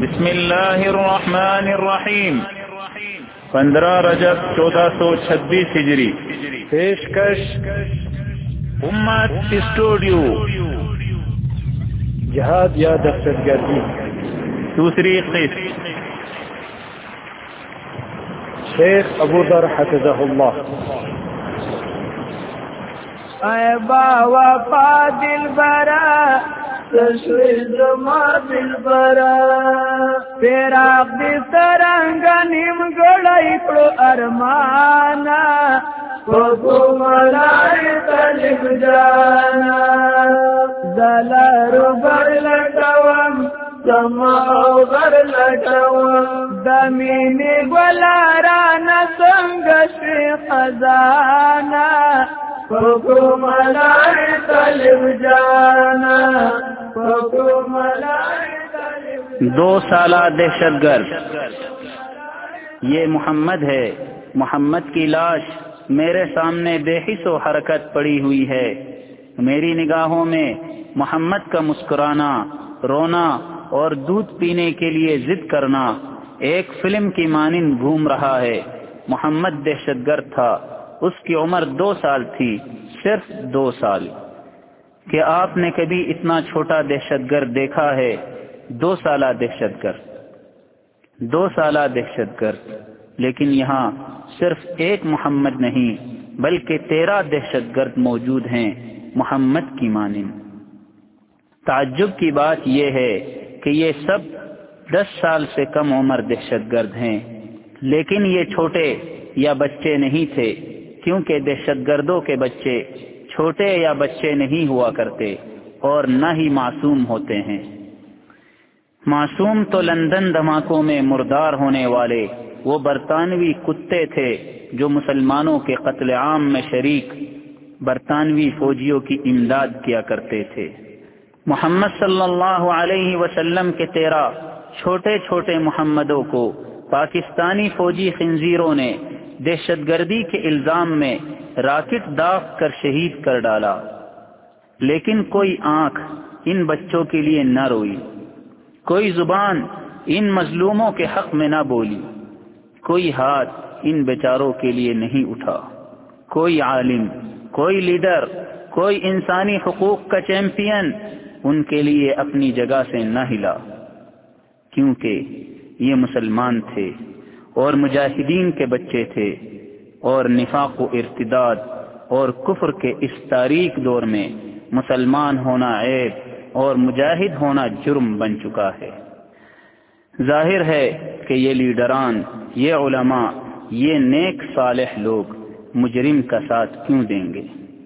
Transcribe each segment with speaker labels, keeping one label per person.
Speaker 1: بسم اللہ الرحمن الرحیم 15 رجب 1426 ہجری. پیشکش امت اسٹوڈیو.
Speaker 2: جہاد یا دہشت گردی.
Speaker 1: دوسری قسط.
Speaker 2: شیخ ابو ذر حفظہ اللہ.
Speaker 3: اے با وفا دل برا تشویز ما دل برا پیراق دی سرنگ نیم گڑائی پڑو ارمانا کو ملائی تلک جانا زلارو بر لٹوام سماو بر لٹوام دمینی گلارانا سنگش خزانا ملائی طلب جانا
Speaker 1: 2 سالہ دہشت گرد. یہ محمد ہے. محمد کی لاش میرے سامنے بے حس و حرکت پڑی ہوئی ہے. میری نگاہوں میں محمد کا مسکرانا، رونا اور دودھ پینے کے لیے ضد کرنا ایک فلم کی مانند گھوم رہا ہے. محمد دہشت گرد تھا. اس کی عمر 2 سال تھی، صرف 2 سال. کہ آپ نے کبھی اتنا چھوٹا دہشت گرد دیکھا ہے؟ 2 سالہ دہشت گرد. 2 سالہ دہشت گرد. لیکن یہاں صرف ایک محمد نہیں بلکہ 13 دہشت گرد موجود ہیں محمد کی مانند. تعجب کی بات یہ ہے کہ یہ سب 10 سال سے کم عمر دہشت گرد ہیں، لیکن یہ چھوٹے یا بچے نہیں تھے، کیونکہ دہشت گردوں کے بچے چھوٹے یا بچے نہیں ہوا کرتے اور نہ ہی معصوم ہوتے ہیں. معصوم تو لندن دھماکوں میں مردار ہونے والے وہ برطانوی کتے تھے جو مسلمانوں کے قتل عام میں شریک برطانوی فوجیوں کی امداد کیا کرتے تھے. محمد صلی اللہ علیہ وسلم کے 13 چھوٹے چھوٹے محمدوں کو پاکستانی فوجی خنزیروں نے دہشت گردی کے الزام میں راکٹ داغ کر شہید کر ڈالا. لیکن کوئی آنکھ ان بچوں کے لیے نہ روئی، کوئی زبان ان مظلوموں کے حق میں نہ بولی، کوئی ہاتھ ان بیچاروں کے لیے نہیں اٹھا. کوئی عالم، کوئی لیڈر، کوئی انسانی حقوق کا چیمپئن ان کے لیے اپنی جگہ سے نہ ہلا، کیونکہ یہ مسلمان تھے اور مجاہدین کے بچے تھے، اور نفاق و ارتداد اور کفر کے اس تاریک دور میں مسلمان ہونا عیب اور مجاہد ہونا جرم بن چکا ہے. ظاہر ہے کہ یہ لیڈران، یہ علماء، یہ نیک صالح لوگ مجرم کا ساتھ کیوں دیں گے؟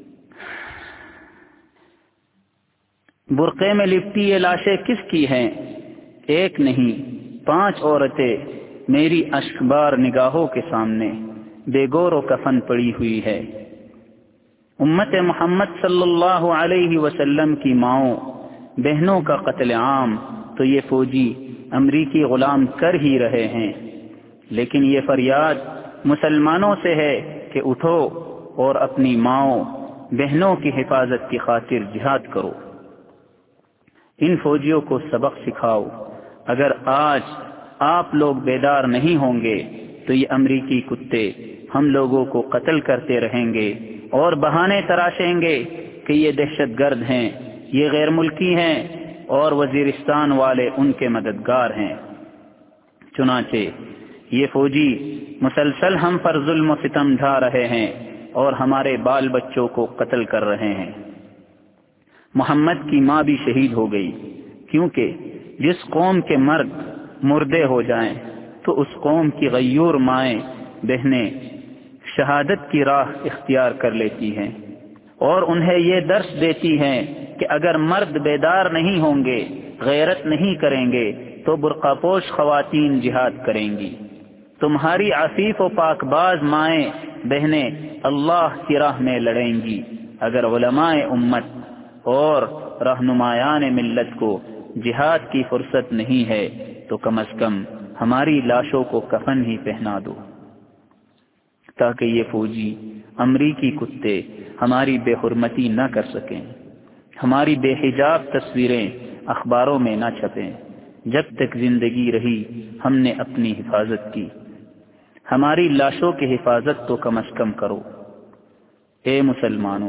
Speaker 1: برقعے میں لپٹی یہ لاشیں کس کی ہیں؟ ایک نہیں 5 عورتیں میری اشکبار نگاہوں کے سامنے بے گور و کفن پڑی ہوئی ہے. امت محمد صلی اللہ علیہ وسلم کی ماؤں بہنوں کا قتل عام تو یہ فوجی امریکی غلام کر ہی رہے ہیں، لیکن یہ فریاد مسلمانوں سے ہے کہ اٹھو اور اپنی ماؤں بہنوں کی حفاظت کی خاطر جہاد کرو. ان فوجیوں کو سبق سکھاؤ. اگر آج آپ لوگ بیدار نہیں ہوں گے تو یہ امریکی کتے ہم لوگوں کو قتل کرتے رہیں گے اور بہانے تراشیں گے کہ یہ دہشت گرد ہیں، یہ غیر ملکی ہیں اور وزیرستان والے ان کے مددگار ہیں. چنانچہ یہ فوجی مسلسل ہم پر ظلم و ستم ڈھا رہے ہیں اور ہمارے بال بچوں کو قتل کر رہے ہیں. محمد کی ماں بھی شہید ہو گئی، کیونکہ جس قوم کے مرد مردے ہو جائیں تو اس قوم کی غیور مائیں بہنیں شہادت کی راہ اختیار کر لیتی ہیں اور انہیں یہ درس دیتی ہیں کہ اگر مرد بیدار نہیں ہوں گے، غیرت نہیں کریں گے تو برقع پوش خواتین جہاد کریں گی. تمہاری عفیف و پاک باز مائیں بہنیں اللہ کی راہ میں لڑیں گی. اگر علماء امت اور رہنمایان ملت کو جہاد کی فرصت نہیں ہے تو کم از کم ہماری لاشوں کو کفن ہی پہنا دو، تاکہ یہ فوجی امریکی کتے ہماری بے حرمتی نہ کر سکیں، ہماری بے حجاب تصویریں اخباروں میں نہ چھپیں، جب تک زندگی رہی ہم نے اپنی حفاظت کی، ہماری لاشوں کی حفاظت تو کم از کم کرو۔ اے مسلمانوں،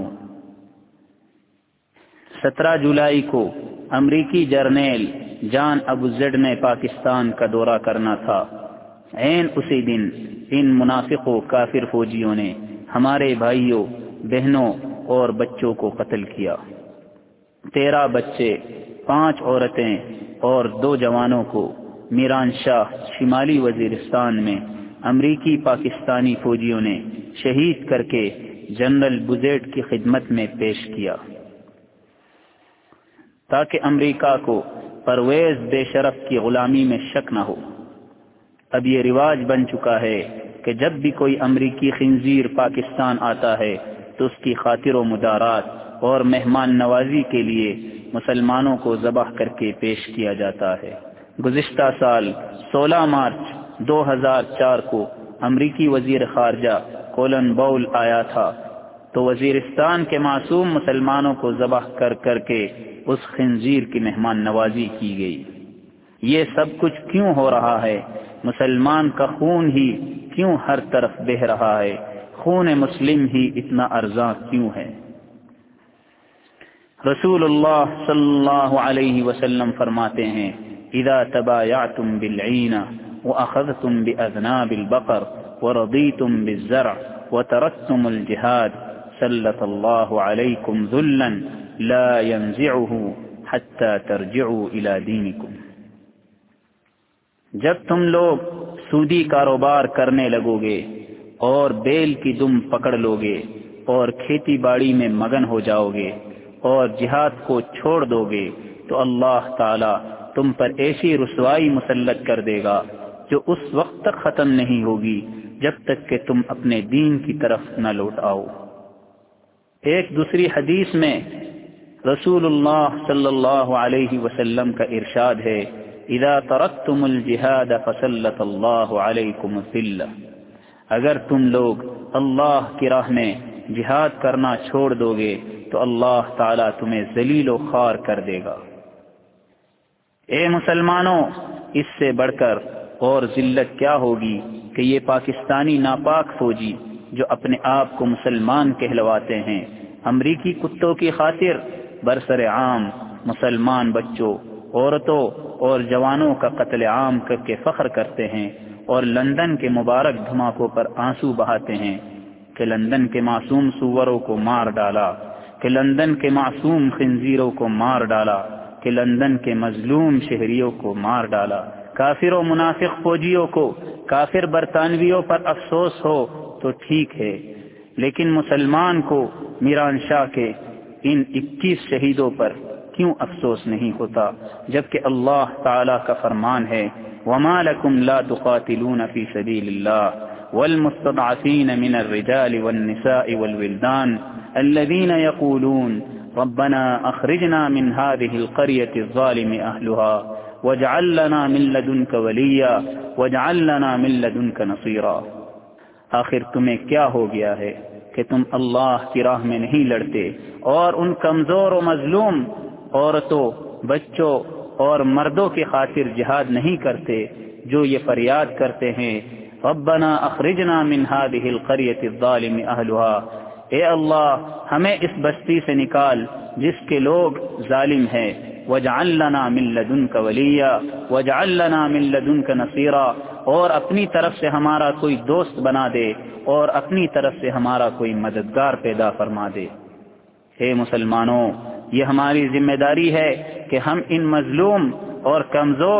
Speaker 1: 17 جولائی کو امریکی جرنیل جان ابو زیڈ نے پاکستان کا دورہ کرنا تھا۔ عین اسی دن ان منافق و کافر فوجیوں نے ہمارے بھائیوں، بہنوں اور بچوں کو قتل کیا۔ 13 بچے، 5 عورتیں اور 2 جوانوں کو میران شاہ شمالی وزیرستان میں امریکی پاکستانی فوجیوں نے شہید کر کے جنرل بوزیٹ کی خدمت میں پیش کیا، تاکہ امریکہ کو پرویز بے شرف کی غلامی میں شک نہ ہو۔ اب یہ رواج بن چکا ہے کہ جب بھی کوئی امریکی خنزیر پاکستان آتا ہے تو اس کی خاطر و مدارات اور مہمان نوازی کے لیے مسلمانوں کو ذبح کر کے پیش کیا جاتا ہے۔ گزشتہ سال 16 مارچ 2004 کو امریکی وزیر خارجہ کولن باول آیا تھا تو وزیرستان کے معصوم مسلمانوں کو ذبح کر کے اس خنزیر کی مہمان نوازی کی گئی۔ یہ سب کچھ کیوں ہو رہا ہے؟ مسلمان کا خون ہی کیوں ہر طرف بہہ رہا ہے؟ خون مسلم ہی اتنا ارزاں کیوں ہے؟ رسول اللہ صلی اللہ علیہ وسلم فرماتے ہیں، اذا تبایعتم بالعینہ واخذتم باذناب البقر ورضیتم بالزرع وترکتم الجہاد سلط اللہ علیکم ذلا لا ينزعه حتى ترجعوا الى دینکم۔ جب تم لوگ سودی کاروبار کرنے لگو گے اور بیل کی دم پکڑ لو گے اور کھیتی باڑی میں مگن ہو جاؤ گے اور جہاد کو چھوڑ دو گے تو اللہ تعالی تم پر ایسی رسوائی مسلط کر دے گا جو اس وقت تک ختم نہیں ہوگی جب تک کہ تم اپنے دین کی طرف نہ لوٹ آؤ۔ ایک دوسری حدیث میں رسول اللہ صلی اللہ علیہ وسلم کا ارشاد ہے، اذا ترکتم الجہاد فسلط اللہ علیکم الذلہ۔ اگر تم لوگ اللہ کی راہ میں جہاد کرنا چھوڑ دو گے تو اللہ تعالیٰ تمہیں ذلیل و خوار کر دے گا۔ اے مسلمانوں، اس سے بڑھ کر اور ذلت کیا ہوگی کہ یہ پاکستانی ناپاک فوجی جو اپنے آپ کو مسلمان کہلواتے ہیں، امریکی کتوں کی خاطر برسر عام مسلمان بچوں، عورتوں اور جوانوں کا قتل عام کر کے فخر کرتے ہیں اور لندن کے مبارک دھماکوں پر آنسو بہاتے ہیں کہ لندن کے معصوم سوروں کو مار ڈالا، کہ لندن کے معصوم خنزیروں کو مار ڈالا، کہ لندن کے مظلوم شہریوں کو مار ڈالا۔ کافر و منافق فوجیوں کو، کافر برطانویوں پر افسوس ہو تو ٹھیک ہے، لیکن مسلمان کو میران شاہ کے ان 21 شہیدوں پر کیوں افسوس نہیں ہوتا، جبکہ اللہ تعالی کا فرمان ہے، وَمَا لَكُمْ لَا تُقَاتِلُونَ فِي سَبِيلِ اللَّهِ وَالْمُسْتَضْعَفِينَ مِنَ الرِّجَالِ وَالنِّسَاءِ وَالْوِلْدَانِ الَّذِينَ يَقُولُونَ رَبَّنَا أَخْرِجْنَا مِنْ هَذِهِ الْقَرْيَةِ الظَّالِمِ أَهْلُهَا وَاجْعَل لَّنَا مِن لَّدُنكَ وَلِيًّا وَاجْعَل لَّنَا مِن لَّدُنكَ نَصِيرًا۔ آخر تمہیں کیا ہو گیا ہے کہ تم اللہ کی راہ میں نہیں لڑتے اور ان کمزور و مظلوم عورتوں، بچوں اور مردوں کی خاطر جہاد نہیں کرتے جو یہ فریاد کرتے ہیں، ربنا اخرجنا من هذه القرية الظالم اهلها، اے اللہ ہمیں اس بستی سے نکال جس کے لوگ ظالم ہیں، واجعل لنا من لدنك ولیا واجعل لنا من لدنك نصيرا، اور اپنی طرف سے ہمارا کوئی دوست بنا دے اور اپنی طرف سے ہمارا کوئی مددگار پیدا فرما دے۔ اے مسلمانوں، یہ ہماری ذمہ داری ہے کہ ہم ان مظلوم اور کمزور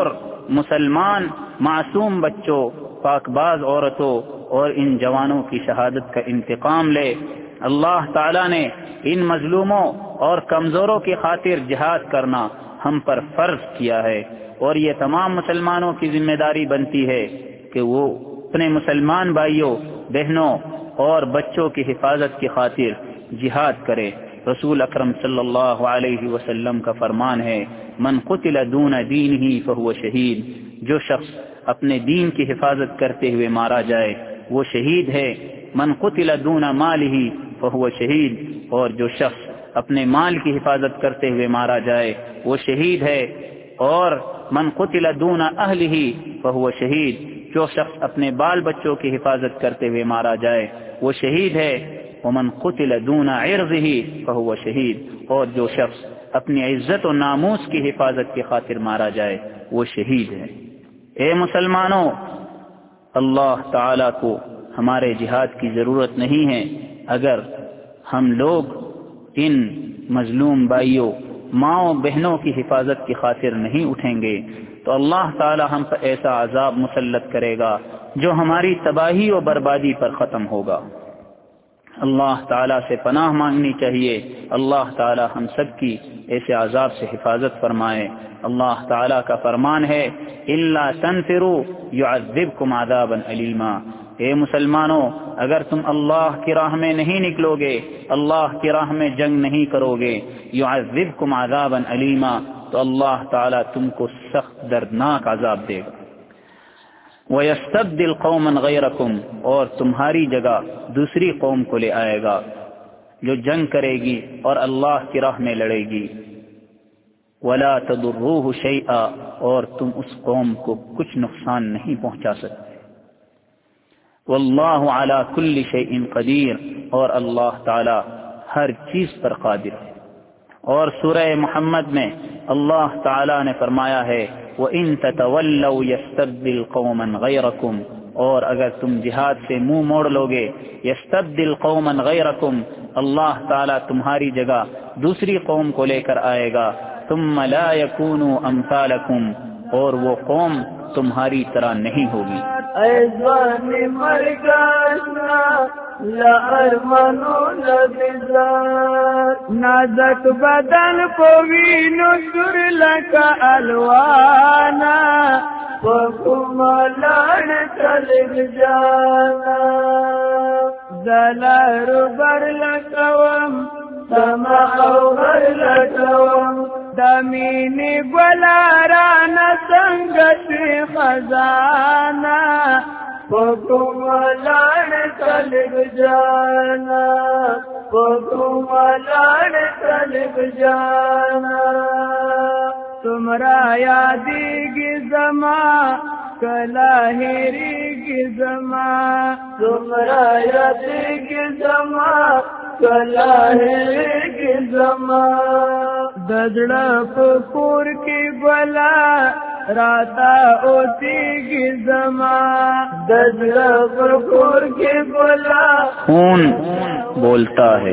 Speaker 1: مسلمان معصوم بچوں، پاک باز عورتوں اور ان جوانوں کی شہادت کا انتقام لے۔ اللہ تعالیٰ نے ان مظلوموں اور کمزوروں کی خاطر جہاد کرنا ہم پر فرض کیا ہے، اور یہ تمام مسلمانوں کی ذمہ داری بنتی ہے کہ وہ اپنے مسلمان بھائیوں، بہنوں اور بچوں کی حفاظت کی خاطر جہاد کرے۔ رسول اکرم صلی اللہ علیہ وسلم کا فرمان ہے، من قتل دون دینہ فہو شہید، جو شخص اپنے دین کی حفاظت کرتے ہوئے مارا جائے وہ شہید ہے۔ من قتل دون مالہ فہو شہید، اور جو شخص اپنے مال کی حفاظت کرتے ہوئے مارا جائے وہ شہید ہے۔ اور من قتل دون اہلہ فہو شہید، جو شخص اپنے بال بچوں کی حفاظت کرتے ہوئے مارا جائے وہ شہید ہے، ومن قتل دون عرضہ فہو شہید، اور جو شخص اپنی عزت و ناموس کی حفاظت کی خاطر مارا جائے وہ شہید ہے۔ اے مسلمانوں، اللہ تعالی کو ہمارے جہاد کی ضرورت نہیں ہے۔ اگر ہم لوگ ان مظلوم بھائیوں، ماؤں بہنوں کی حفاظت کی خاطر نہیں اٹھیں گے تو اللہ تعالی ہم پر ایسا عذاب مسلط کرے گا جو ہماری تباہی و بربادی پر ختم ہوگا۔ اللہ تعالیٰ سے پناہ مانگنی چاہیے، اللہ تعالیٰ ہم سب کی ایسے عذاب سے حفاظت فرمائے۔ اللہ تعالیٰ کا فرمان ہے الا تنفروا يعذبكم عذابا علیما، اے مسلمانوں اگر تم اللہ کی راہ میں نہیں نکلو گے، اللہ کی راہ میں جنگ نہیں کرو گے، يعذبكم عذابا علیما، تو اللہ تعالیٰ تم کو سخت دردناک عذاب دے گا۔ وَيَسْتَبْدِلْ قَوْمًا غَيْرَكُمْ، اور تمہاری جگہ دوسری قوم کو لے آئے گا جو جنگ کرے گی اور اللہ کی راہ میں لڑے گی۔ وَلَا تَضُرُّوهُ شَيْئًا، اور تم اس قوم کو کچھ نقصان نہیں پہنچا سکتے۔ وَاللَّهُ عَلَى كُلِّ شَيْءٍ قَدِيرٌ، اور اللہ تعالی ہر چیز پر قادر ہے۔ اور سورہ محمد میں اللہ تعالی نے فرمایا ہے وَإِن تَتَوَلَّوْا يَسْتَبْدِلْ قَوْمًا غَيْرَكُمْ، اور اگر تم جہاد سے منہ موڑ لوگے، يَسْتَبْدِلْ قَوْمًا غَيْرَكُمْ، اللہ تعالیٰ تمہاری جگہ دوسری قوم کو لے کر آئے گا، ثُمَّ لَا يَكُونُوا أَمْثَالَكُمْ، اور وہ قوم تمہاری طرح نہیں ہوگی۔
Speaker 3: ایزوان مرگاشنا لارمانو لبزار، نازک بدن کو وینو سر لکا الوانا، وکم لان تلگ جانا، دلار بر لکوم سما او غر لکوم، دمینی گلارانا سنگشی خزانا، وکم لان تلگ جانا، وکم لان تلگ جانا، تمرا یادی گی زمان کلاہری گی زمان، تمرا یادی گی زمان کلاہری گی زمان، دجڑا پکور کی گلا راتا اوتی گی زمان، دجڑا پکور کی گلا
Speaker 1: خون بولتا ہے۔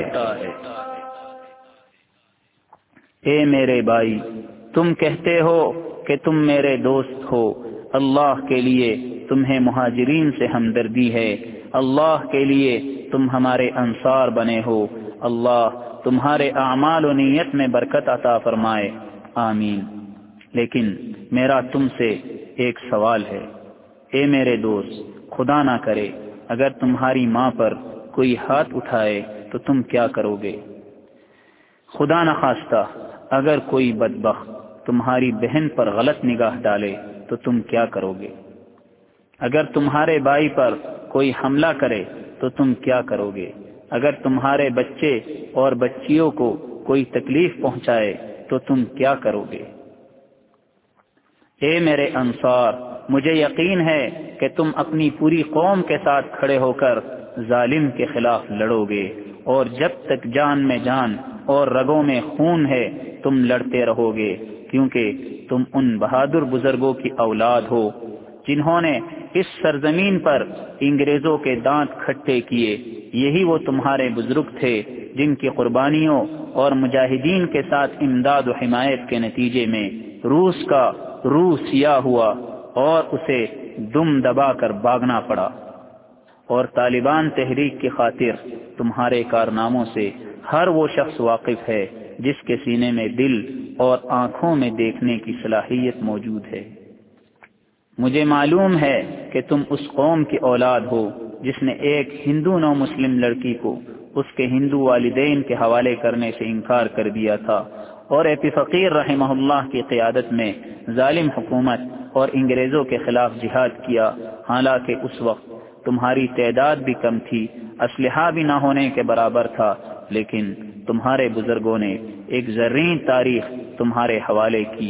Speaker 1: اے میرے بھائی، تم کہتے ہو کہ تم میرے دوست ہو، اللہ کے لیے تمہیں مہاجرین سے ہمدردی ہے، اللہ کے لیے تم ہمارے انصار بنے ہو، اللہ تمہارے اعمال و نیت میں برکت عطا فرمائے، آمین۔ لیکن میرا تم سے ایک سوال ہے، اے میرے دوست، خدا نہ کرے اگر تمہاری ماں پر کوئی ہاتھ اٹھائے تو تم کیا کرو گے؟ خدا نہ خواستہ اگر کوئی بدبخت تمہاری بہن پر غلط نگاہ ڈالے تو تم کیا کرو گے؟ اگر تمہارے بھائی پر کوئی حملہ کرے تو تم کیا کرو گے؟ اگر تمہارے بچے اور بچیوں کو کوئی تکلیف پہنچائے تو تم کیا کرو گے؟ اے میرے انصار، مجھے یقین ہے کہ تم اپنی پوری قوم کے ساتھ کھڑے ہو کر ظالم کے خلاف لڑو گے، اور جب تک جان میں جان اور رگوں میں خون ہے تم لڑتے رہو گے، کیونکہ تم ان بہادر بزرگوں کی اولاد ہو جنہوں نے اس سرزمین پر انگریزوں کے دانت کھٹے کیے۔ یہی وہ تمہارے بزرگ تھے جن کی قربانیوں اور مجاہدین کے ساتھ امداد و حمایت کے نتیجے میں روس کا روح سیاہ ہوا اور اسے دم دبا کر بھاگنا پڑا، اور طالبان تحریک کی خاطر تمہارے کارناموں سے ہر وہ شخص واقف ہے جس کے سینے میں دل اور آنکھوں میں دیکھنے کی صلاحیت موجود ہے۔ مجھے معلوم ہے کہ تم اس قوم کی اولاد ہو جس نے ایک ہندو نو مسلم لڑکی کو اس کے ہندو والدین کے حوالے کرنے سے انکار کر دیا تھا، اور اے پی فقیر رحمہ اللہ کی قیادت میں ظالم حکومت اور انگریزوں کے خلاف جہاد کیا، حالانکہ اس وقت تمہاری تعداد بھی کم تھی، اسلحہ بھی نہ ہونے کے برابر تھا، لیکن تمہارے بزرگوں نے ایک زرین تاریخ تمہارے حوالے کی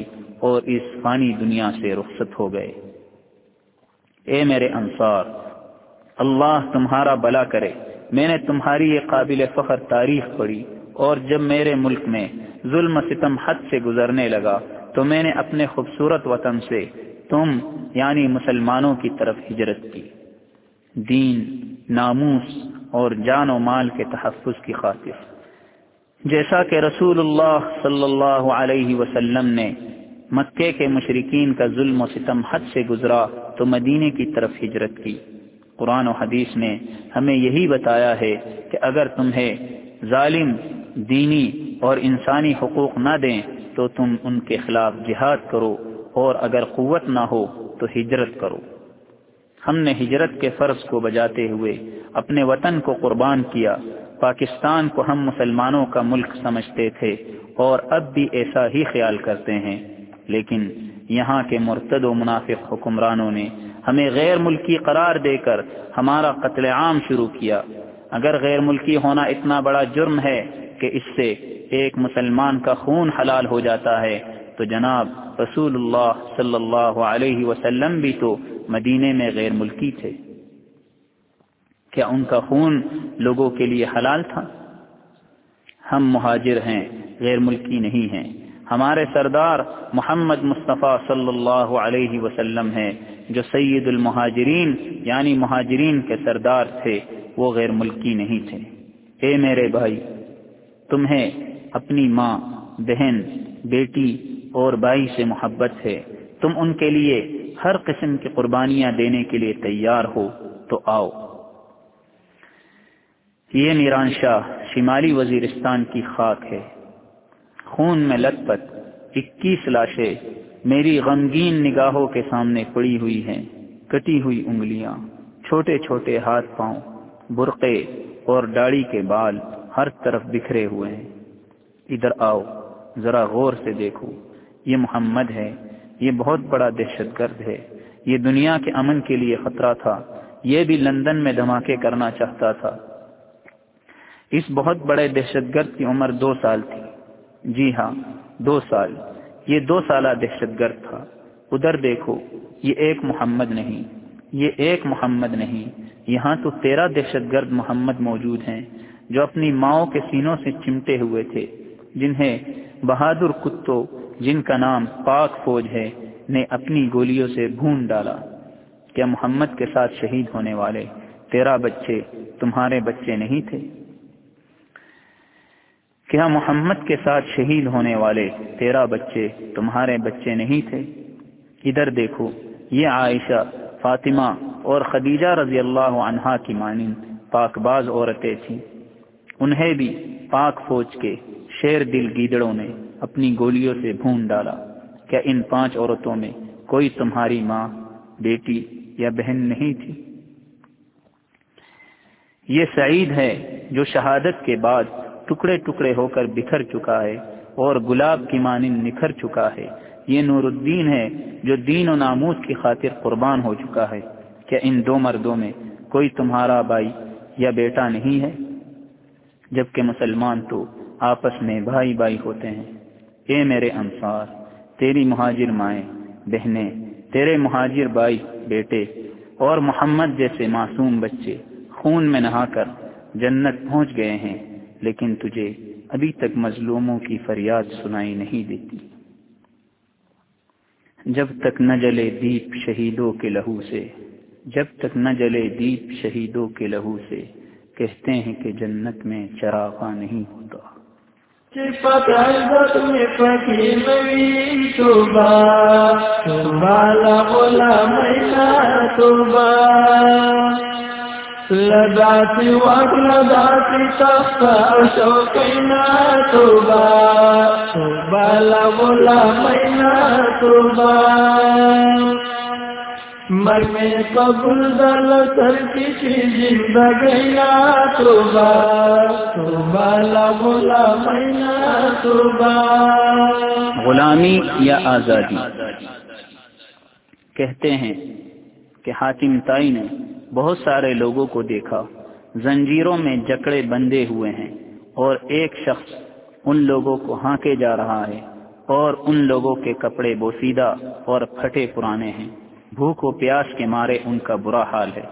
Speaker 1: اور اس فانی دنیا سے رخصت ہو گئے۔ اے میرے انصار، اللہ تمہارا بھلا کرے، میں نے تمہاری یہ قابل فخر تاریخ پڑھی، اور جب میرے ملک میں ظلم و ستم حد سے گزرنے لگا تو میں نے اپنے خوبصورت وطن سے تم یعنی مسلمانوں کی طرف ہجرت کی، دین، ناموس اور جان و مال کے تحفظ کی خاطر۔ جیسا کہ رسول اللہ صلی اللہ علیہ وسلم نے مکے کے مشرکین کا ظلم و ستم حد سے گزرا تو مدینے کی طرف ہجرت کی۔ قرآن و حدیث نے ہمیں یہی بتایا ہے کہ اگر تمہیں ظالم دینی اور انسانی حقوق نہ دیں تو تم ان کے خلاف جہاد کرو، اور اگر قوت نہ ہو تو ہجرت کرو۔ ہم نے ہجرت کے فرض کو بجاتے ہوئے اپنے وطن کو قربان کیا۔ پاکستان کو ہم مسلمانوں کا ملک سمجھتے تھے اور اب بھی ایسا ہی خیال کرتے ہیں، لیکن یہاں کے مرتد و منافق حکمرانوں نے ہمیں غیر ملکی قرار دے کر ہمارا قتل عام شروع کیا۔ اگر غیر ملکی ہونا اتنا بڑا جرم ہے کہ اس سے ایک مسلمان کا خون حلال ہو جاتا ہے تو جناب رسول اللہ صلی اللہ علیہ وسلم بھی تو مدینے میں غیر ملکی تھے، کیا ان کا خون لوگوں کے لیے حلال تھا؟ ہم مہاجر ہیں، غیر ملکی نہیں ہیں۔ ہمارے سردار محمد مصطفیٰ صلی اللہ علیہ وسلم ہیں جو سید المہاجرین یعنی مہاجرین کے سردار تھے، وہ غیر ملکی نہیں تھے۔ اے میرے بھائی، تمہیں اپنی ماں، بہن، بیٹی اور بھائی سے محبت ہے، تم ان کے لیے ہر قسم کی قربانیاں دینے کے لیے تیار ہو تو آؤ۔ یہ میران شاہ شمالی وزیرستان کی خاک ہے، خون میں لت پت 21 لاشیں میری غمگین نگاہوں کے سامنے پڑی ہوئی ہیں، کٹی ہوئی انگلیاں، چھوٹے چھوٹے ہاتھ پاؤں، برقعے اور داڑھی کے بال ہر طرف بکھرے ہوئے ہیں۔ ادھر آؤ، ذرا غور سے دیکھو، یہ محمد ہے، یہ بہت بڑا دہشت گرد ہے، یہ دنیا کے امن کے لیے خطرہ تھا، یہ بھی لندن میں دھماکے کرنا چاہتا تھا۔ اس بہت بڑے دہشت گرد کی عمر 2 سال تھی، جی ہاں 2 سال، یہ 2 سالہ دہشت گرد تھا۔ ادھر دیکھو، یہ ایک محمد نہیں، یہ ایک محمد نہیں، یہاں تو 13 دہشت گرد محمد موجود ہیں جو اپنی ماؤں کے سینوں سے چمٹے ہوئے تھے، جنہیں بہادر کتوں جن کا نام پاک فوج ہے نے اپنی گولیوں سے بھون ڈالا۔ کیا محمد کے ساتھ شہید ہونے والے 13 بچے تمہارے بچے نہیں تھے؟ کیا محمد کے ساتھ شہید ہونے والے 13 بچے تمہارے بچے نہیں تھے؟ ادھر دیکھو، یہ عائشہ، فاطمہ اور خدیجہ رضی اللہ عنہا کی مانند پاک باز عورتیں تھیں، انہیں بھی پاک فوج کے شیر دل گیدڑوں نے اپنی گولیوں سے بھون ڈالا۔ کیا ان 5 عورتوں میں کوئی تمہاری ماں، بیٹی یا بہن نہیں تھی؟ یہ سعید ہے جو شہادت کے بعد ٹکڑے ٹکڑے ہو کر بکھر چکا ہے اور گلاب کی مانند نکھر چکا ہے۔ یہ نور الدین ہے جو دین و ناموس کی خاطر قربان ہو چکا ہے۔ کیا ان 2 مردوں میں کوئی تمہارا بھائی یا بیٹا نہیں ہے؟ جبکہ مسلمان تو آپس میں بھائی بھائی ہوتے ہیں۔ اے میرے انصار، تیری مہاجر مائیں، بہنیں، تیرے مہاجر بھائی، بیٹے اور محمد جیسے معصوم بچے خون میں نہا کر جنت پہنچ گئے ہیں، لیکن تجھے ابھی تک مظلوموں کی فریاد سنائی نہیں دیتی۔ جب تک نہ جلے دیپ شہیدوں کے لہو سے، جب تک نہ جلے دیپ شہیدوں کے لہو سے، کہتے ہیں کہ جنت میں چراغاں نہیں ہوتا۔
Speaker 3: عزت میں فقیر نبی توبہ توبہ غلام توبہ لذاتی وقت لذاتی تخت شوقینا توبہ توبہ غلام توبہ مر میں قبول دل سر کسی زندگینا توبہ توبہ غلامینا توبہ۔
Speaker 1: غلامی یا آزادی۔ کہتے ہیں کہ حاتم طائی نے بہت سارے لوگوں کو دیکھا، زنجیروں میں جکڑے بندھے ہوئے ہیں، اور ایک شخص ان لوگوں کو ہانکے جا رہا ہے اور ان لوگوں کے کپڑے بوسیدہ اور پھٹے پرانے ہیں، بھوک و پیاس کے مارے ان کا برا حال ہے۔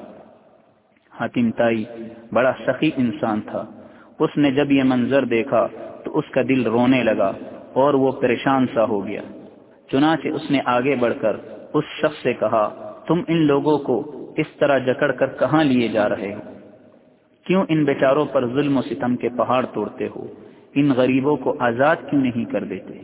Speaker 1: حاتم طائی بڑا سخی انسان تھا، اس نے جب یہ منظر دیکھا تو اس کا دل رونے لگا اور وہ پریشان سا ہو گیا۔ چنانچہ اس نے آگے بڑھ کر اس شخص سے کہا، تم ان لوگوں کو اس طرح جکڑ کر کہاں لیے جا رہے ہو؟ کیوں ان بیچاروں پر ظلم و ستم کے پہاڑ توڑتے ہو؟ ان غریبوں کو آزاد کیوں نہیں کر دیتے؟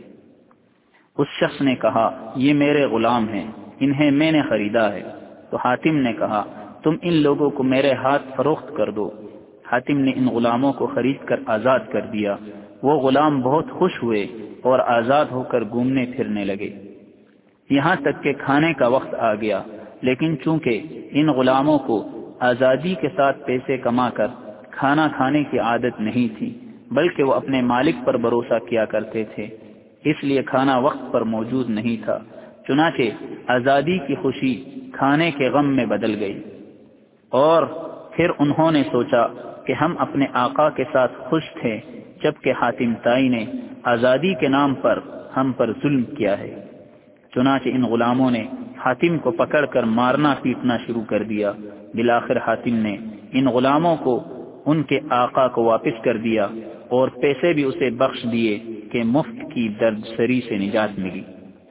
Speaker 1: اس شخص نے کہا، یہ میرے غلام ہیں، انہیں میں نے خریدا ہے۔ تو حاتم نے کہا، تم ان لوگوں کو میرے ہاتھ فروخت کر دو۔ حاتم نے ان غلاموں کو خرید کر آزاد کر دیا۔ وہ غلام بہت خوش ہوئے اور آزاد ہو کر گھومنے پھرنے لگے، یہاں تک کہ کھانے کا وقت آ گیا، لیکن چونکہ ان غلاموں کو آزادی کے ساتھ پیسے کما کر کھانا کھانے کی عادت نہیں تھی، بلکہ وہ اپنے مالک پر بھروسہ کیا کرتے تھے، اس لیے کھانا وقت پر موجود نہیں تھا۔ چنانچہ آزادی کی خوشی کھانے کے غم میں بدل گئی، اور پھر انہوں نے سوچا کہ ہم اپنے آقا کے ساتھ خوش تھے، جبکہ حاتم طائی نے آزادی کے نام پر ہم پر ظلم کیا ہے۔ چنانچہ ان غلاموں نے حاتم کو پکڑ کر مارنا پیٹنا شروع کر دیا۔ بالآخر حاتم نے ان غلاموں کو ان کے آقا کو واپس کر دیا اور پیسے بھی اسے بخش دیے کہ مفت کی درد سری سے نجات ملی۔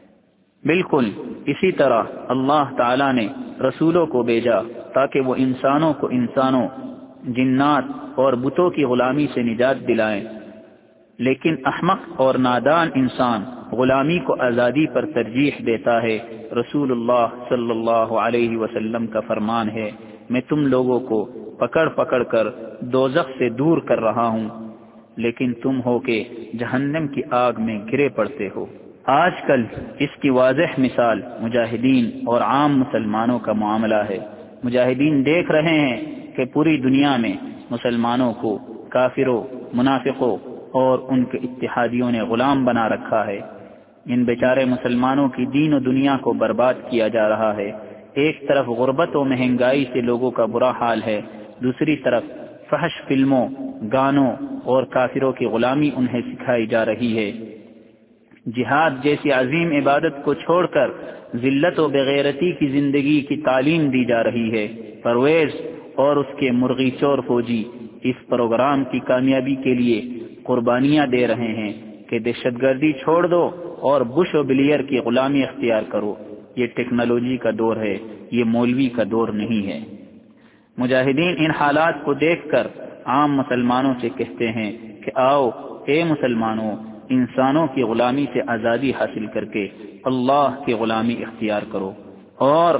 Speaker 1: بالکل اسی طرح اللہ تعالی نے رسولوں کو بھیجا تاکہ وہ انسانوں کو انسانوں، جنات اور بتوں کی غلامی سے نجات دلائیں، لیکن احمق اور نادان انسان غلامی کو آزادی پر ترجیح دیتا ہے۔ رسول اللہ صلی اللہ علیہ وسلم کا فرمان ہے، میں تم لوگوں کو پکڑ پکڑ کر دوزخ سے دور کر رہا ہوں، لیکن تم ہو کہ جہنم کی آگ میں گرے پڑتے ہو۔ آج کل اس کی واضح مثال مجاہدین اور عام مسلمانوں کا معاملہ ہے۔ مجاہدین دیکھ رہے ہیں کہ پوری دنیا میں مسلمانوں کو کافروں، منافقوں اور ان کے اتحادیوں نے غلام بنا رکھا ہے۔ ان بیچارے مسلمانوں کی دین و دنیا کو برباد کیا جا رہا ہے۔ ایک طرف غربت و مہنگائی سے لوگوں کا برا حال ہے، دوسری طرف فحش فلموں، گانوں اور کافروں کی غلامی انہیں سکھائی جا رہی ہے۔ جہاد جیسی عظیم عبادت کو چھوڑ کر ذلت و بغیرتی کی زندگی کی تعلیم دی جا رہی ہے۔ پرویز اور اس کے مرغی چور فوجی اس پروگرام کی کامیابی کے لیے قربانیاں دے رہے ہیں کہ دہشت گردی چھوڑ دو اور بش و بلیئر کی غلامی اختیار کرو۔ یہ ٹیکنالوجی کا دور ہے، یہ مولوی کا دور نہیں ہے۔ مجاہدین ان حالات کو دیکھ کر عام مسلمانوں سے کہتے ہیں کہ آؤ اے مسلمانوں، انسانوں کی غلامی سے آزادی حاصل کر کے اللہ کی غلامی اختیار کرو، اور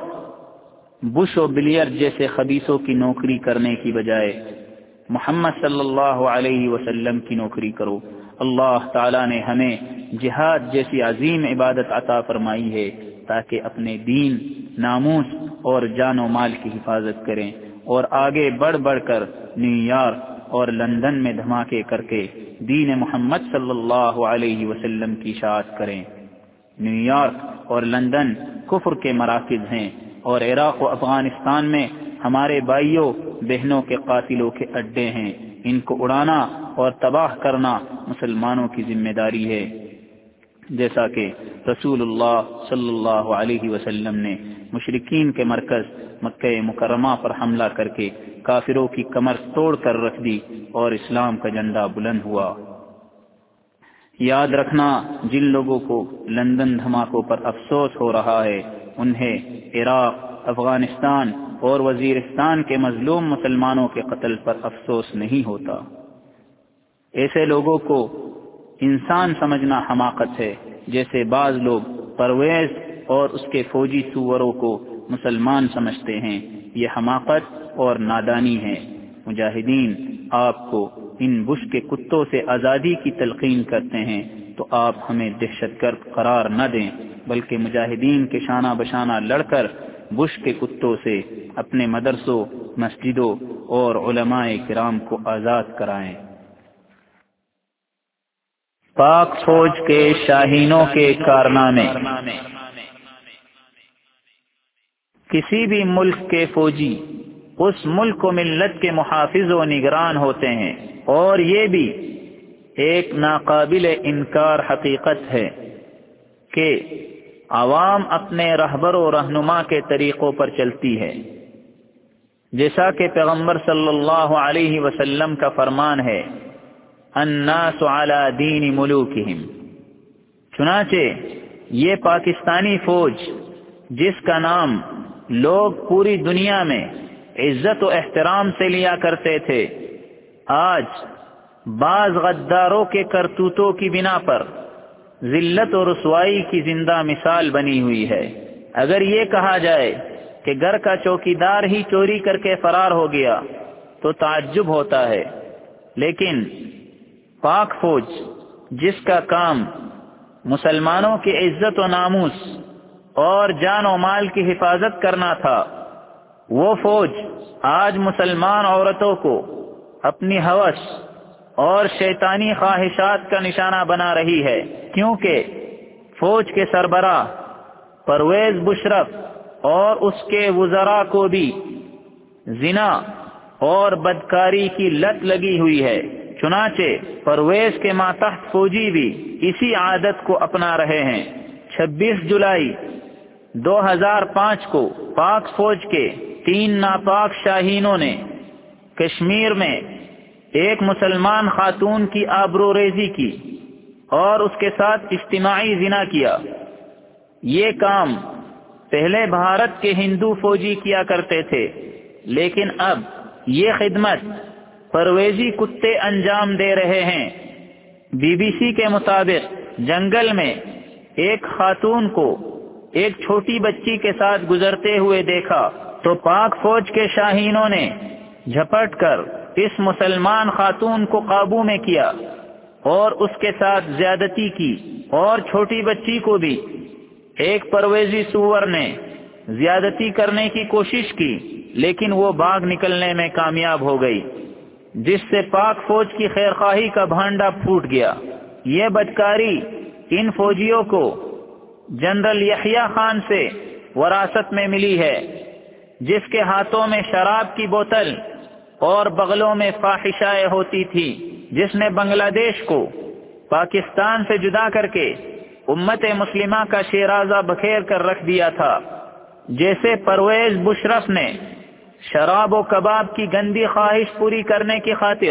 Speaker 1: بش و بلیئر جیسے خبیثوں کی نوکری کرنے کی بجائے محمد صلی اللہ علیہ وسلم کی نوکری کرو۔ اللہ تعالیٰ نے ہمیں جہاد جیسی عظیم عبادت عطا فرمائی ہے تاکہ اپنے دین، ناموس اور جان و مال کی حفاظت کریں، اور آگے بڑھ بڑھ کر نیو یارک اور لندن میں دھماکے کر کے دین محمد صلی اللہ علیہ وسلم کی اشاعت کریں۔ نیو یارک اور لندن کفر کے مراکز ہیں، اور عراق و افغانستان میں ہمارے بھائیوں بہنوں کے قاتلوں کے اڈے ہیں۔ ان کو اڑانا اور تباہ کرنا مسلمانوں کی ذمہ داری ہے، جیسا کہ رسول اللہ صلی اللہ علیہ وسلم نے مشرکین کے مرکز مکہ مکرمہ پر حملہ کر کے کافروں کی کمر توڑ کر رکھ دی اور اسلام کا جھنڈا بلند ہوا۔ یاد رکھنا، جن لوگوں کو لندن دھماکوں پر افسوس ہو رہا ہے، انہیں عراق، افغانستان اور وزیرستان کے مظلوم مسلمانوں کے قتل پر افسوس نہیں ہوتا۔ ایسے لوگوں کو انسان سمجھنا حماقت ہے، جیسے بعض لوگ پرویز اور اس کے فوجی سوروں کو مسلمان سمجھتے ہیں۔ یہ حماقت اور نادانی ہے۔ مجاہدین آپ کو ان بش کے کتوں سے آزادی کی تلقین کرتے ہیں تو آپ ہمیں دہشت گرد قرار نہ دیں، بلکہ مجاہدین کے شانہ بشانہ لڑ کر بش کے کتوں سے اپنے مدرسوں، مسجدوں اور علماء کرام کو آزاد کرائیں۔ پاک فوج کے شاہینوں کے کارنامے۔ کسی بھی ملک کے فوجی اس ملک و ملت کے محافظ و نگران ہوتے ہیں، اور یہ بھی ایک ناقابل انکار حقیقت ہے کہ عوام اپنے رہبر و رہنما کے طریقوں پر چلتی ہے، جیسا کہ پیغمبر صلی اللہ علیہ وسلم کا فرمان ہے، الناس علی دین ملوکہم۔ چنانچہ یہ پاکستانی فوج جس کا نام لوگ پوری دنیا میں عزت و احترام سے لیا کرتے تھے، آج بعض غداروں کے کرتوتوں کی بنا پر ذلت و رسوائی کی زندہ مثال بنی ہوئی ہے۔ اگر یہ کہا جائے کہ گھر کا چوکیدار ہی چوری کر کے فرار ہو گیا تو تعجب ہوتا ہے، لیکن پاک فوج جس کا کام مسلمانوں کی عزت و ناموس اور جان و مال کی حفاظت کرنا تھا، وہ فوج آج مسلمان عورتوں کو اپنی ہوس اور شیطانی خواہشات کا نشانہ بنا رہی ہے، کیونکہ فوج کے سربراہ پرویز مشرف اور اس کے وزراء کو بھی زنا اور بدکاری کی لت لگی ہوئی ہے۔ چنانچہ پرویز کے ماتحت فوجی بھی اسی عادت کو اپنا رہے ہیں۔ 26 جولائی 2005 کو پاک فوج کے 3 ناپاک شاہینوں نے کشمیر میں ایک مسلمان خاتون کی آبروریزی کی اور اس کے ساتھ اجتماعی زنا کیا۔ یہ کام پہلے بھارت کے ہندو فوجی کیا کرتے تھے، لیکن اب یہ خدمت پرویزی کتے انجام دے رہے ہیں۔ بی بی سی کے مطابق جنگل میں ایک خاتون کو ایک چھوٹی بچی کے ساتھ گزرتے ہوئے دیکھا تو پاک فوج کے شاہینوں نے جھپٹ کر اس مسلمان خاتون کو قابو میں کیا اور اس کے ساتھ زیادتی کی، اور چھوٹی بچی کو بھی ایک پرویزی سور نے زیادتی کرنے کی کوشش کی، لیکن وہ بھاگ نکلنے میں کامیاب ہو گئی، جس سے پاک فوج کی خیرخواہی کا بھانڈا پھوٹ گیا۔ یہ بدکاری ان فوجیوں کو جنرل یحییٰ خان سے وراثت میں ملی ہے، جس کے ہاتھوں میں شراب کی بوتل اور بغلوں میں فاحشائیں ہوتی تھی، جس نے بنگلہ دیش کو پاکستان سے جدا کر کے امت مسلمہ کا شیرازہ بکھیر کر رکھ دیا تھا۔ جیسے پرویز مشرف نے شراب و کباب کی گندی خواہش پوری کرنے کی خاطر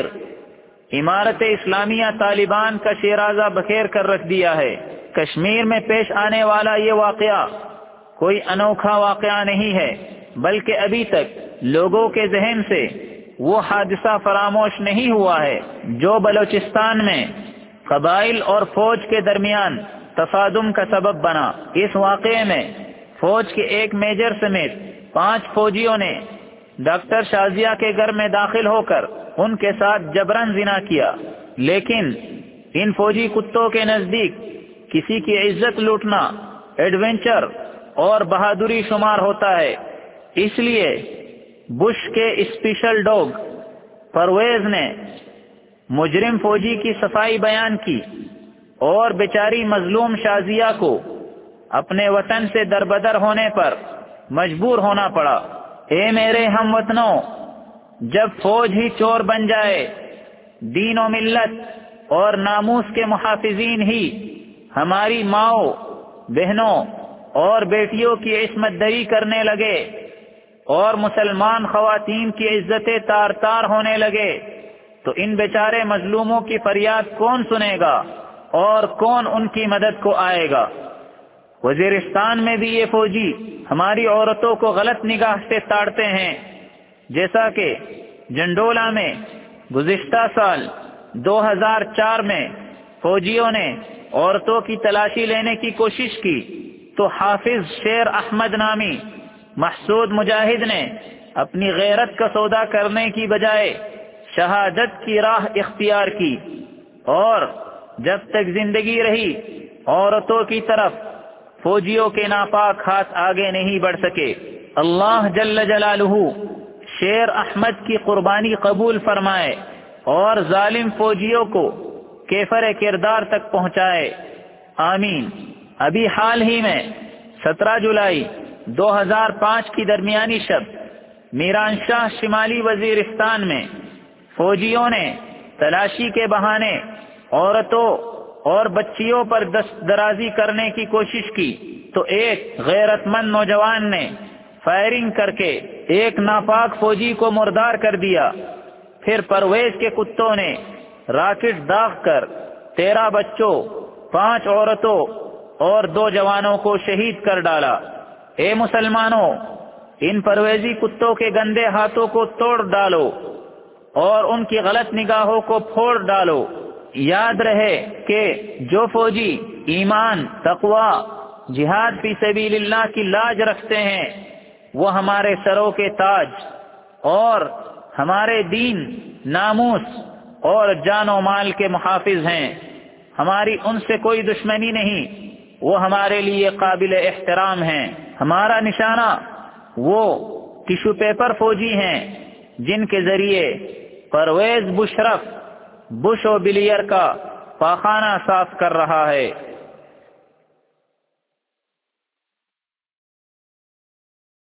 Speaker 1: امارت اسلامیہ طالبان کا شیرازہ بکھیر کر رکھ دیا ہے، کشمیر میں پیش آنے والا یہ واقعہ کوئی انوکھا واقعہ نہیں ہے، بلکہ ابھی تک لوگوں کے ذہن سے وہ حادثہ فراموش نہیں ہوا ہے جو بلوچستان میں قبائل اور فوج کے درمیان تصادم کا سبب بنا۔ اس واقعے میں فوج کے ایک میجر سمیت 5 فوجیوں نے ڈاکٹر شازیہ کے گھر میں داخل ہو کر ان کے ساتھ جبراً زنا کیا، لیکن ان فوجی کتوں کے نزدیک کسی کی عزت لوٹنا ایڈونچر اور بہادری شمار ہوتا ہے، اس لیے بش کے اسپیشل ڈاگ پرویز نے مجرم فوجی کی صفائی بیان کی اور بیچاری مظلوم شازیہ کو اپنے وطن سے دربدر ہونے پر مجبور ہونا پڑا۔ اے میرے ہم وطنوں، جب فوج ہی چور بن جائے، دین و ملت اور ناموس کے محافظین ہی ہماری ماؤں، بہنوں اور بیٹیوں کی عصمت دری کرنے لگے اور مسلمان خواتین کی عزتیں تار تار ہونے لگے، تو ان بیچارے مظلوموں کی فریاد کون سنے گا اور کون ان کی مدد کو آئے گا؟ وزیرستان میں بھی یہ فوجی ہماری عورتوں کو غلط نگاہ سے تاڑتے ہیں، جیسا کہ جنڈولا میں گزشتہ سال 2004 میں فوجیوں نے عورتوں کی تلاشی لینے کی کوشش کی تو حافظ شیر احمد نامی محسود مجاہد نے اپنی غیرت کا سودا کرنے کی بجائے شہادت کی راہ اختیار کی، اور جب تک زندگی رہی عورتوں کی طرف فوجیوں کے ناپاک ہاتھ آگے نہیں بڑھ سکے۔ اللہ جل جلالہ شیر احمد کی قربانی قبول فرمائے اور ظالم فوجیوں کو کیفر کردار تک پہنچائے، آمین۔ ابھی حال ہی میں 17 جولائی 2005 کی درمیانی شب میرانشاہ شمالی وزیرستان میں فوجیوں نے تلاشی کے بہانے عورتوں اور بچیوں پر دست درازی کرنے کی کوشش کی تو ایک غیرت مند نوجوان نے فائرنگ کر کے ایک ناپاک فوجی کو مردار کر دیا۔ پھر پرویز کے کتوں نے راکٹ داغ کر 13 بچوں، 5 عورتوں اور 2 جوانوں کو شہید کر ڈالا۔ اے مسلمانوں، ان پرویزی کتوں کے گندے ہاتھوں کو توڑ ڈالو اور ان کی غلط نگاہوں کو پھوڑ ڈالو۔ یاد رہے کہ جو فوجی ایمان، تقوی، جہاد فی سبیل اللہ کی لاج رکھتے ہیں وہ ہمارے سروں کے تاج اور ہمارے دین، ناموس اور جان و مال کے محافظ ہیں۔ ہماری ان سے کوئی دشمنی نہیں، وہ ہمارے لیے قابل احترام ہیں۔ ہمارا نشانہ وہ ٹیشو پیپر فوجی ہیں جن کے ذریعے پرویز مشرف بش و بلیئر کا پاخانہ صاف کر رہا ہے۔